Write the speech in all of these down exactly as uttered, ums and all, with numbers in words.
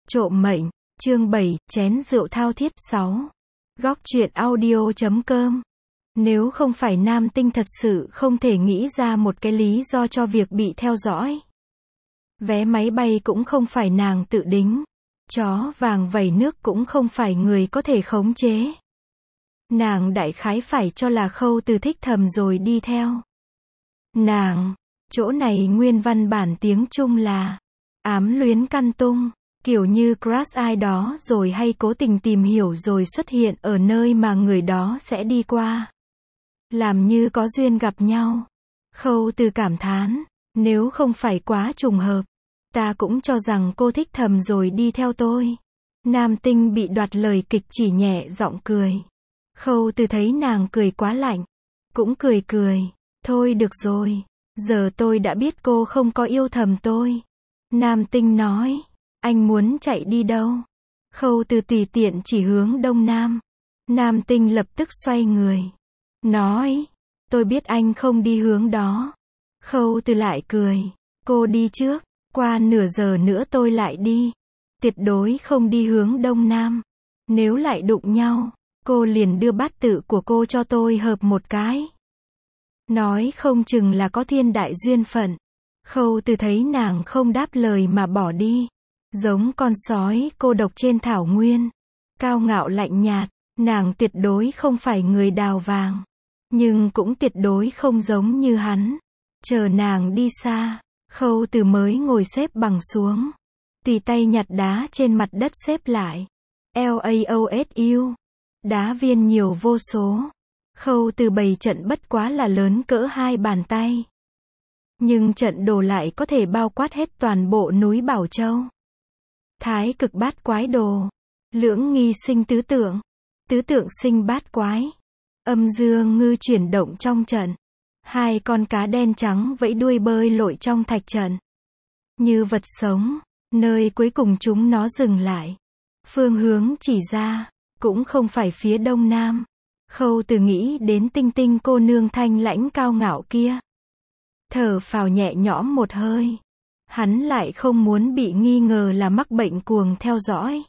Trộm mệnh, chương bảy, chén rượu thao thiết. sáu. Góc truyện audio chấm com. Nếu không phải Nam Tinh thật sự không thể nghĩ ra một cái lý do cho việc bị theo dõi. Vé máy bay cũng không phải nàng tự đính. Chó vàng vẩy nước cũng không phải người có thể khống chế. Nàng đại khái phải cho là Khâu Từ thích thầm rồi đi theo. Nàng, chỗ này nguyên văn bản tiếng Trung là ám luyến căn tung, kiểu như crush ai đó rồi hay cố tình tìm hiểu rồi xuất hiện ở nơi mà người đó sẽ đi qua. Làm như có duyên gặp nhau. Khâu Từ cảm thán, nếu không phải quá trùng hợp, ta cũng cho rằng cô thích thầm rồi đi theo tôi. Nam Tinh bị đoạt lời kịch chỉ nhẹ giọng cười. Khâu Từ thấy nàng cười quá lạnh, cũng cười cười, thôi được rồi, giờ tôi đã biết cô không có yêu thầm tôi. Nam Tinh nói, anh muốn chạy đi đâu? Khâu Từ tùy tiện chỉ hướng đông nam. Nam Tinh lập tức xoay người, nói, tôi biết anh không đi hướng đó. Khâu Từ lại cười, cô đi trước, qua nửa giờ nữa tôi lại đi. Tuyệt đối không đi hướng đông nam. Nếu lại đụng nhau, cô liền đưa bát tự của cô cho tôi hợp một cái. Nói không chừng là có thiên đại duyên phận. Khâu Từ thấy nàng không đáp lời mà bỏ đi. Giống con sói cô độc trên thảo nguyên. Cao ngạo lạnh nhạt, nàng tuyệt đối không phải người đào vàng. Nhưng cũng tuyệt đối không giống như hắn. Chờ nàng đi xa, Khâu Từ mới ngồi xếp bằng xuống. Tùy tay nhặt đá trên mặt đất xếp lại. LAOSU. Đá viên nhiều vô số. Khâu Từ bày trận bất quá là lớn cỡ hai bàn tay. Nhưng trận đồ lại có thể bao quát hết toàn bộ núi Bảo Châu. Thái cực bát quái đồ. Lưỡng nghi sinh tứ tượng. Tứ tượng sinh bát quái. Âm dương ngư chuyển động trong trận. Hai con cá đen trắng vẫy đuôi bơi lội trong thạch trận. Như vật sống, nơi cuối cùng chúng nó dừng lại. Phương hướng chỉ ra, cũng không phải phía đông nam. Khâu Từ nghĩ đến Tinh Tinh cô nương thanh lãnh cao ngạo kia. Thở phào nhẹ nhõm một hơi. Hắn lại không muốn bị nghi ngờ là mắc bệnh cuồng theo dõi.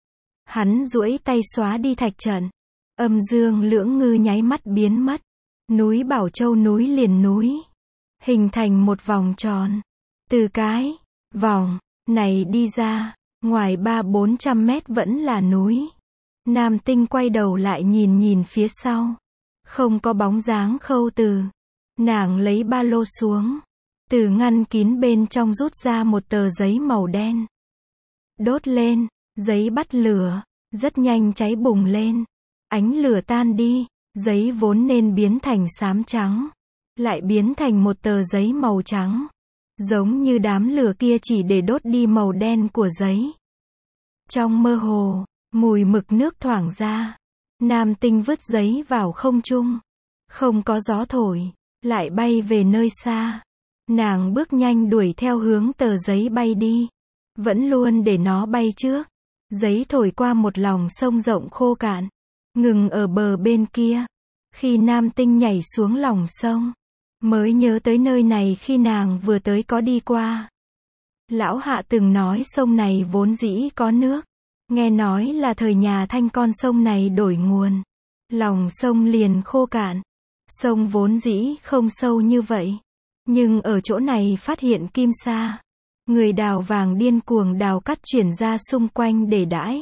Hắn duỗi tay xóa đi thạch trận. Âm dương lưỡng ngư nháy mắt biến mất. Núi Bảo Châu núi liền núi. Hình thành một vòng tròn. Từ cái vòng này đi ra, ngoài ba bốn trăm mét vẫn là núi. Nam Tinh quay đầu lại nhìn nhìn phía sau. Không có bóng dáng Khâu Từ. Nàng lấy ba lô xuống. Từ ngăn kín bên trong rút ra một tờ giấy màu đen. Đốt lên, giấy bắt lửa, rất nhanh cháy bùng lên. Ánh lửa tan đi, giấy vốn nên biến thành xám trắng, lại biến thành một tờ giấy màu trắng. Giống như đám lửa kia chỉ để đốt đi màu đen của giấy. Trong mơ hồ, mùi mực nước thoảng ra. Nam Tinh vứt giấy vào không trung. Không có gió thổi, lại bay về nơi xa. Nàng bước nhanh đuổi theo hướng tờ giấy bay đi. Vẫn luôn để nó bay trước. Giấy thổi qua một lòng sông rộng khô cạn. Ngừng ở bờ bên kia. Khi Nam Tinh nhảy xuống lòng sông, mới nhớ tới nơi này khi nàng vừa tới có đi qua. Lão Hạ từng nói sông này vốn dĩ có nước. Nghe nói là thời nhà Thanh con sông này đổi nguồn. Lòng sông liền khô cạn. Sông vốn dĩ không sâu như vậy. Nhưng ở chỗ này phát hiện kim sa. Người đào vàng điên cuồng đào cắt chuyển ra xung quanh để đãi.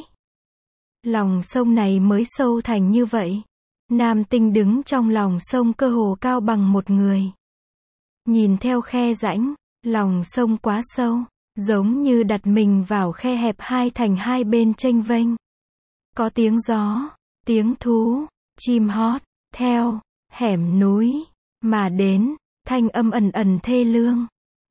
Lòng sông này mới sâu thành như vậy. Nam Tinh đứng trong lòng sông cơ hồ cao bằng một người. Nhìn theo khe rãnh, lòng sông quá sâu, giống như đặt mình vào khe hẹp hai thành hai bên chênh vênh. Có tiếng gió, tiếng thú, chim hót, theo hẻm núi mà đến, thanh âm ẩn ẩn thê lương.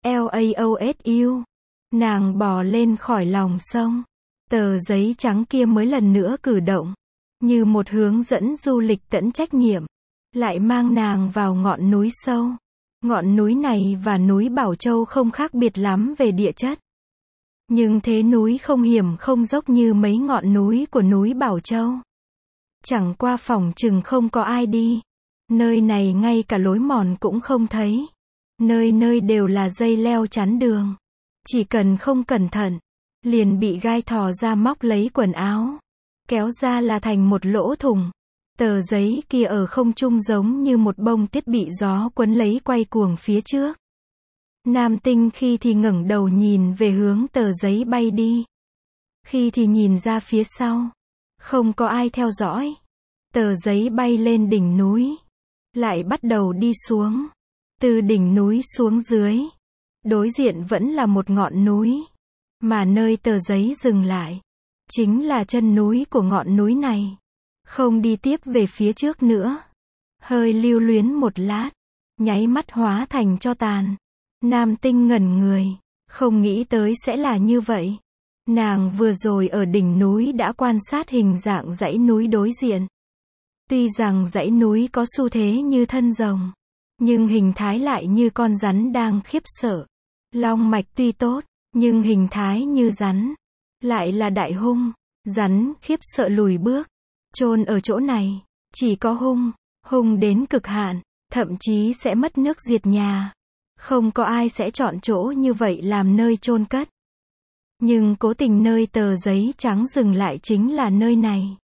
LAOSU. Nàng bò lên khỏi lòng sông. Tờ giấy trắng kia mới lần nữa cử động. Như một hướng dẫn du lịch tận trách nhiệm. Lại mang nàng vào ngọn núi sâu. Ngọn núi này và núi Bảo Châu không khác biệt lắm về địa chất. Nhưng thế núi không hiểm không dốc như mấy ngọn núi của núi Bảo Châu. Chẳng qua phỏng chừng không có ai đi. Nơi này ngay cả lối mòn cũng không thấy. Nơi nơi đều là dây leo chắn đường. Chỉ cần không cẩn thận, liền bị gai thò ra móc lấy quần áo. Kéo ra là thành một lỗ thủng. Tờ giấy kia ở không trung giống như một bông tuyết bị gió quấn lấy quay cuồng phía trước. Nam Tinh khi thì ngẩng đầu nhìn về hướng tờ giấy bay đi. Khi thì nhìn ra phía sau. Không có ai theo dõi. Tờ giấy bay lên đỉnh núi. Lại bắt đầu đi xuống. Từ đỉnh núi xuống dưới. Đối diện vẫn là một ngọn núi. Mà nơi tờ giấy dừng lại. Chính là chân núi của ngọn núi này. Không đi tiếp về phía trước nữa. Hơi lưu luyến một lát. Nháy mắt hóa thành tro tàn. Nam Tinh ngẩn người. Không nghĩ tới sẽ là như vậy. Nàng vừa rồi ở đỉnh núi đã quan sát hình dạng dãy núi đối diện. Tuy rằng dãy núi có xu thế như thân rồng. Nhưng hình thái lại như con rắn đang khiếp sợ. Long mạch tuy tốt. Nhưng hình thái như rắn. Lại là đại hung. Rắn khiếp sợ lùi bước. Chôn ở chỗ này. Chỉ có hung. Hung đến cực hạn. Thậm chí sẽ mất nước diệt nhà. Không có ai sẽ chọn chỗ như vậy làm nơi chôn cất. Nhưng cố tình nơi tờ giấy trắng dừng lại chính là nơi này.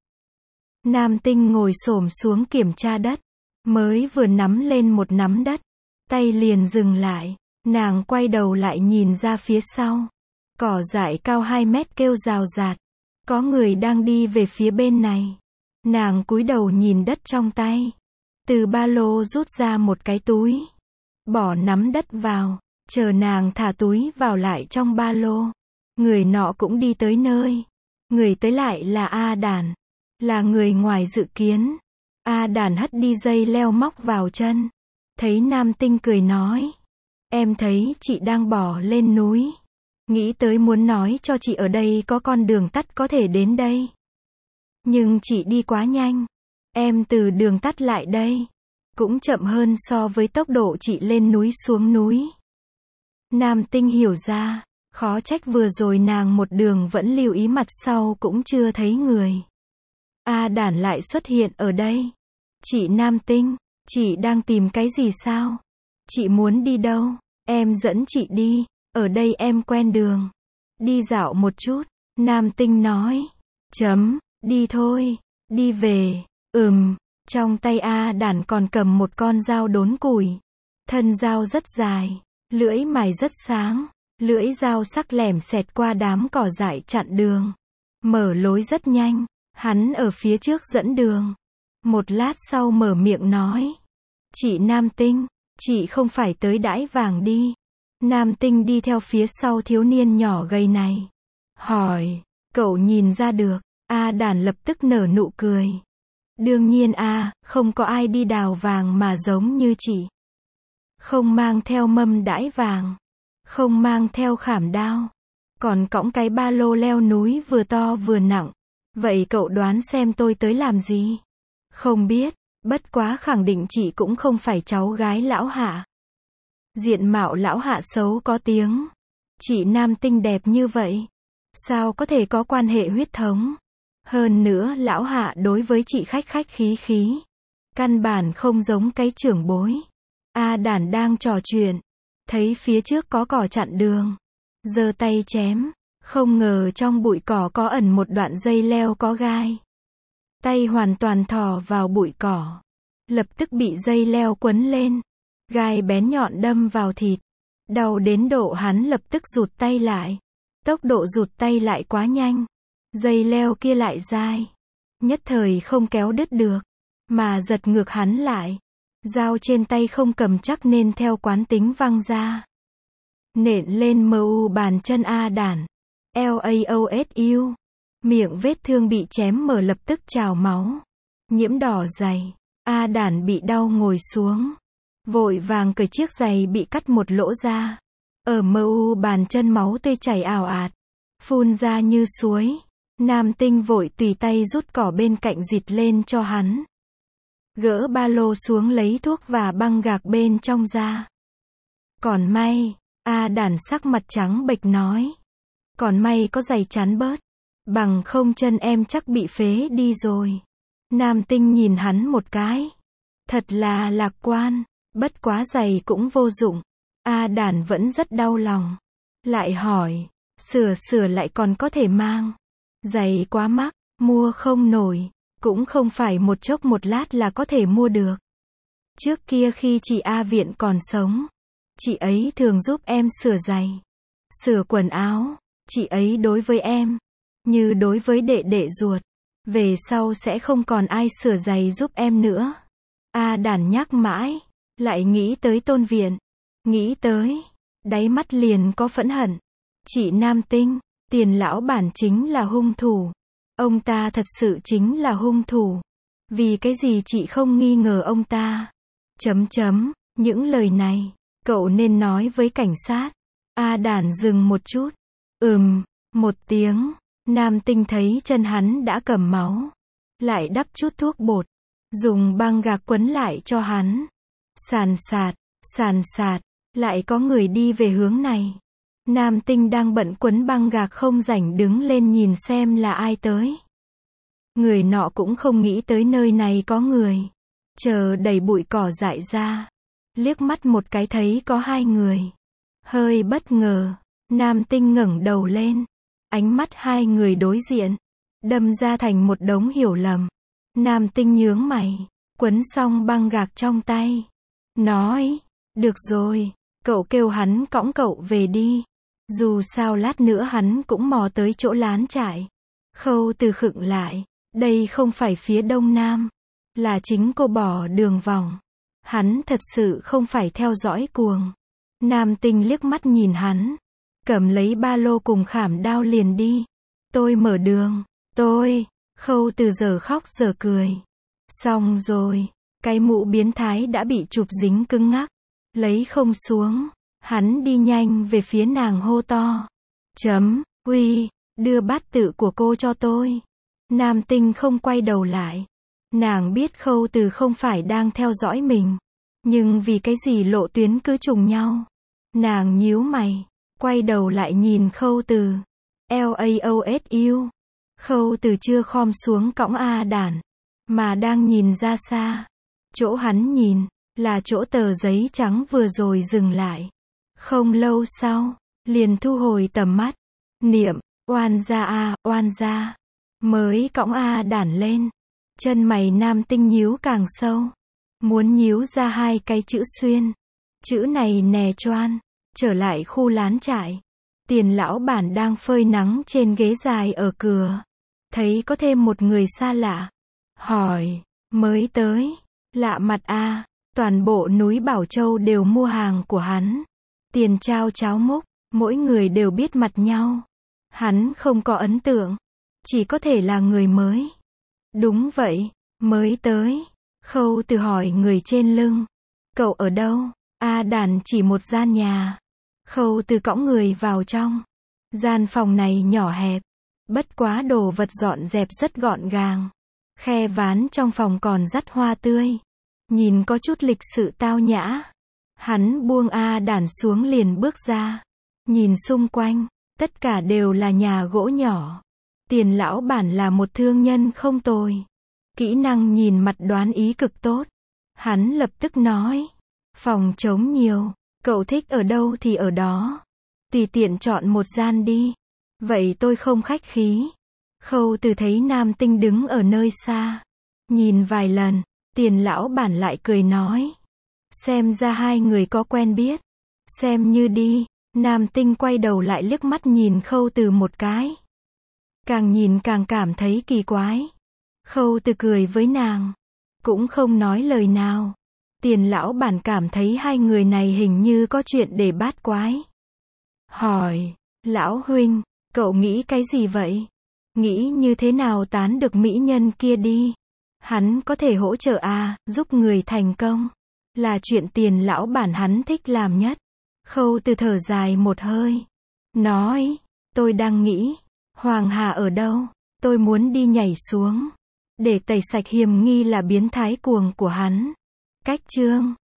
Nam Tinh ngồi xổm xuống kiểm tra đất. Mới vừa nắm lên một nắm đất. Tay liền dừng lại. Nàng quay đầu lại nhìn ra phía sau. Cỏ dại cao hai mét kêu rào rạt. Có người đang đi về phía bên này. Nàng cúi đầu nhìn đất trong tay. Từ ba lô rút ra một cái túi. Bỏ nắm đất vào. Chờ nàng thả túi vào lại trong ba lô. Người nọ cũng đi tới nơi. Người tới lại là A Đản. Là người ngoài dự kiến. A Đản hất đi dây leo móc vào chân. Thấy Nam Tinh cười nói. Em thấy chị đang bỏ lên núi. Nghĩ tới muốn nói cho chị ở đây có con đường tắt có thể đến đây. Nhưng chị đi quá nhanh. Em từ đường tắt lại đây. Cũng chậm hơn so với tốc độ chị lên núi xuống núi. Nam Tinh hiểu ra. Khó trách vừa rồi nàng một đường vẫn lưu ý mặt sau cũng chưa thấy người. A Đản lại xuất hiện ở đây. Chị Nam Tinh, chị đang tìm cái gì sao? Chị muốn đi đâu? Em dẫn chị đi. Ở đây em quen đường. Đi dạo một chút. Nam Tinh nói. Chấm, đi thôi. Đi về. Ừm. Trong tay A Đản còn cầm một con dao đốn củi. Thân dao rất dài. Lưỡi mài rất sáng. Lưỡi dao sắc lẻm xẹt qua đám cỏ dại chặn đường. Mở lối rất nhanh. Hắn ở phía trước dẫn đường. Một lát sau mở miệng nói. Chị Nam Tinh, chị không phải tới đãi vàng đi. Nam Tinh đi theo phía sau thiếu niên nhỏ gầy này. Hỏi, cậu nhìn ra được. A Đản lập tức nở nụ cười. Đương nhiên a, không có ai đi đào vàng mà giống như chị. Không mang theo mâm đãi vàng. Không mang theo khảm đao. Còn cõng cái ba lô leo núi vừa to vừa nặng. Vậy cậu đoán xem tôi tới làm gì? Không biết, bất quá khẳng định chị cũng không phải cháu gái lão Hạ. Diện mạo lão Hạ xấu có tiếng. Chị Nam Tinh đẹp như vậy. Sao có thể có quan hệ huyết thống? Hơn nữa lão Hạ đối với chị khách khách khí khí. Căn bản không giống cái trưởng bối. A Đản đang trò chuyện. Thấy phía trước có cỏ chặn đường. Giơ tay chém. Không ngờ trong bụi cỏ có ẩn một đoạn dây leo có gai. Tay hoàn toàn thò vào bụi cỏ. Lập tức bị dây leo quấn lên. Gai bén nhọn đâm vào thịt. Đau đến độ hắn lập tức rụt tay lại. Tốc độ rụt tay lại quá nhanh. Dây leo kia lại dai. Nhất thời không kéo đứt được. Mà giật ngược hắn lại. Dao trên tay không cầm chắc nên theo quán tính văng ra. Nện lên mờ u bàn chân A Đản. Laosu. Miệng vết thương bị chém mở lập tức trào máu. Nhiễm đỏ giày. A Đản bị đau ngồi xuống. Vội vàng cởi chiếc giày bị cắt một lỗ ra. Ở mờ u bàn chân máu tươi chảy ào ạt. Phun ra như suối. Nam Tinh vội tùy tay rút cỏ bên cạnh dịt lên cho hắn. Gỡ ba lô xuống lấy thuốc và băng gạc bên trong ra. Còn may, A Đản sắc mặt trắng bệch nói. Còn may có giày chắn bớt. Bằng không chân em chắc bị phế đi rồi. Nam Tinh nhìn hắn một cái. Thật là lạc quan. Bất quá giày cũng vô dụng. A Đản vẫn rất đau lòng. Lại hỏi. Sửa sửa lại còn có thể mang. Giày quá mắc, mua không nổi, cũng không phải một chốc một lát là có thể mua được. Trước kia khi chị A Viện còn sống, chị ấy thường giúp em sửa giày, sửa quần áo, chị ấy đối với em, như đối với đệ đệ ruột. Về sau sẽ không còn ai sửa giày giúp em nữa. A Đản nhắc mãi, lại nghĩ tới Tôn Viện, nghĩ tới, đáy mắt liền có phẫn hận. Chị Nam Tinh, Tiền lão bản chính là hung thủ. Ông ta thật sự chính là hung thủ. Vì cái gì chị không nghi ngờ ông ta? Chấm chấm, những lời này, cậu nên nói với cảnh sát. A Đản dừng một chút. Ừm, một tiếng. Nam Tinh thấy chân hắn đã cầm máu. Lại đắp chút thuốc bột. Dùng băng gạc quấn lại cho hắn. Sàn sạt, sàn sạt, lại có người đi về hướng này. Nam Tinh đang bận quấn băng gạc không rảnh đứng lên nhìn xem là ai tới. Người nọ cũng không nghĩ tới nơi này có người. Chờ đầy bụi cỏ dại ra. Liếc mắt một cái thấy có hai người. Hơi bất ngờ. Nam Tinh ngẩng đầu lên. Ánh mắt hai người đối diện. Đâm ra thành một đống hiểu lầm. Nam Tinh nhướng mày. Quấn xong băng gạc trong tay. Nói. Được rồi. Cậu kêu hắn cõng cậu về đi. Dù sao lát nữa hắn cũng mò tới chỗ lán trại. Khâu Từ khựng lại. Đây không phải phía đông nam. Là chính cô bỏ đường vòng. Hắn thật sự không phải theo dõi cuồng. Nam Tinh liếc mắt nhìn hắn. Cầm lấy ba lô cùng khảm đao liền đi. Tôi mở đường. Tôi. Khâu Từ giờ khóc giờ cười. Xong rồi. Cái mũ biến thái đã bị chụp dính cứng ngắc. Lấy không xuống. Hắn đi nhanh về phía nàng hô to. Chấm, uy, đưa bát tự của cô cho tôi. Nam Tinh không quay đầu lại. Nàng biết Khâu Từ không phải đang theo dõi mình. Nhưng vì cái gì lộ tuyến cứ trùng nhau. Nàng nhíu mày. Quay đầu lại nhìn Khâu Từ. LAOSU. Khâu Từ chưa khom xuống cõng A Đản. Mà đang nhìn ra xa. Chỗ hắn nhìn. Là chỗ tờ giấy trắng vừa rồi dừng lại. Không lâu sau. Liền thu hồi tầm mắt. Niệm. Oan gia a, oan gia. Mới cõng A Đản lên. Chân mày Nam Tinh nhíu càng sâu. Muốn nhíu ra hai cái chữ xuyên. Chữ này nè choan. Trở lại khu lán trại. Tiền lão bản đang phơi nắng trên ghế dài ở cửa. Thấy có thêm một người xa lạ. Hỏi. Mới tới. Lạ mặt a. Toàn bộ núi Bảo Châu đều mua hàng của hắn. Tiền trao cháo múc. Mỗi người đều biết mặt nhau. Hắn không có ấn tượng. Chỉ có thể là người mới. Đúng vậy. Mới tới. Khâu Từ hỏi người trên lưng. Cậu ở đâu? A Đản chỉ một gian nhà. Khâu Từ cõng người vào trong. Gian phòng này nhỏ hẹp. Bất quá đồ vật dọn dẹp rất gọn gàng. Khe ván trong phòng còn dắt hoa tươi. Nhìn có chút lịch sự tao nhã. Hắn buông A Đản xuống liền bước ra. Nhìn xung quanh. Tất cả đều là nhà gỗ nhỏ. Tiền lão bản là một thương nhân không tồi. Kỹ năng nhìn mặt đoán ý cực tốt. Hắn lập tức nói. Phòng trống nhiều. Cậu thích ở đâu thì ở đó. Tùy tiện chọn một gian đi. Vậy tôi không khách khí. Khâu Từ thấy Nam Tinh đứng ở nơi xa. Nhìn vài lần. Tiền lão bản lại cười nói. Xem ra hai người có quen biết. Xem như đi. Nam Tinh quay đầu lại liếc mắt nhìn Khâu Từ một cái. Càng nhìn càng cảm thấy kỳ quái. Khâu Từ cười với nàng. Cũng không nói lời nào. Tiền lão bản cảm thấy hai người này hình như có chuyện để bát quái. Hỏi. Lão huynh, cậu nghĩ cái gì vậy? Nghĩ như thế nào tán được mỹ nhân kia đi? Hắn có thể hỗ trợ à, giúp người thành công. Là chuyện tiền lão bản hắn thích làm nhất. Khâu Từ thở dài một hơi. Nói. Tôi đang nghĩ. Hoàng Hà ở đâu? Tôi muốn đi nhảy xuống. Để tẩy sạch hiềm nghi là biến thái cuồng của hắn. Cách chương.